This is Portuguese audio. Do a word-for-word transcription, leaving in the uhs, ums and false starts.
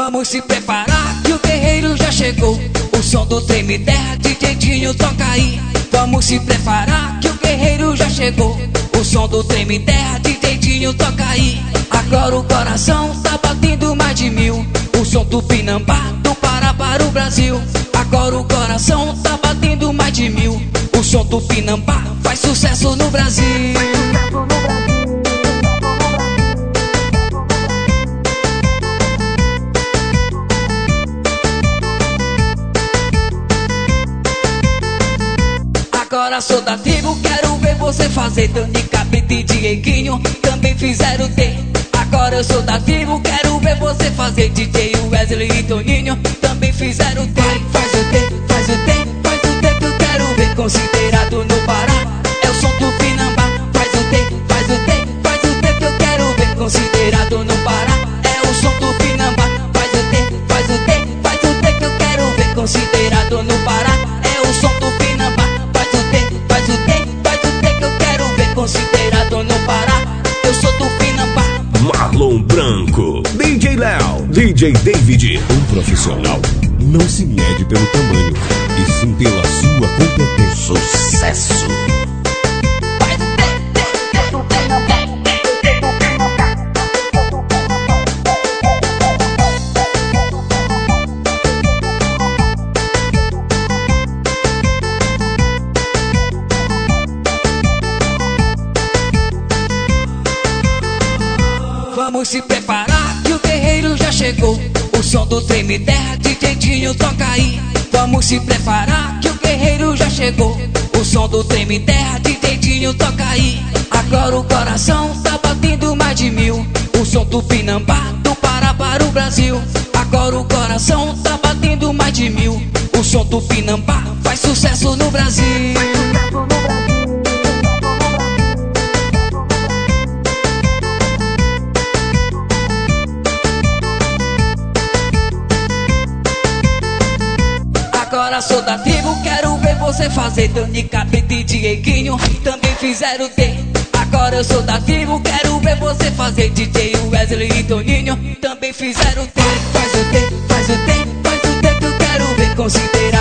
Vamos se preparar que o guerreiro já chegou. O som do Treme Terra, D J Dinho toca aí. Vamos se preparar que o guerreiro já chegou. O som do Treme Terra, D J Dinho toca aí. Agora o coração tá batendo mais de mil. O som do Pinambá, do Pará para o Brasil. Agora o coração tá batendo mais de mil. O som do Pinambá faz sucesso no Brasil. Agora sou da tribo, quero ver você fazer. Dani Cabrita e Dieguinho também fizeram T. Agora eu sou da tribo, quero ver você fazer. D J Wesley e Toninho também fizeram T. Faz o T, faz o T, faz o T que eu quero ver. Considerado no Pará, é o som do Pinambá. Faz o T, faz o T, faz o T que eu quero ver. Considerado no Pará, é o som do Pinambá. Faz o T, faz o T, faz o T que eu quero ver. Considerado no Pará, é o som do Pinambá. Faz o T, faz o T, faz o T que eu quero ver. Considerado no Pará, eu sou do Pinambá. Marlon Branco, D J Léo, D J David. Um profissional não se mede pelo tamanho, e sim pela sua competência. Sucesso. Vamos se preparar que o guerreiro já chegou. O som do Treme Terra, D J Dinho toca aí. Vamos se preparar que o guerreiro já chegou. O som do Treme Terra, D J Dinho toca aí. Agora o coração tá batendo mais de mil. O som do Pinambá, do Pará para o Brasil. Agora o coração tá batendo mais de mil. O som do Pinambá faz sucesso no Brasil. Agora sou da tribo, quero ver você fazer. Dani Cabrita e Dieguinho também fizeram T. Agora eu sou da tribo, quero ver você fazer. D J Wesley e Toninho também fizeram T. Faz o T, faz o T, faz o T que eu quero ver. Considerar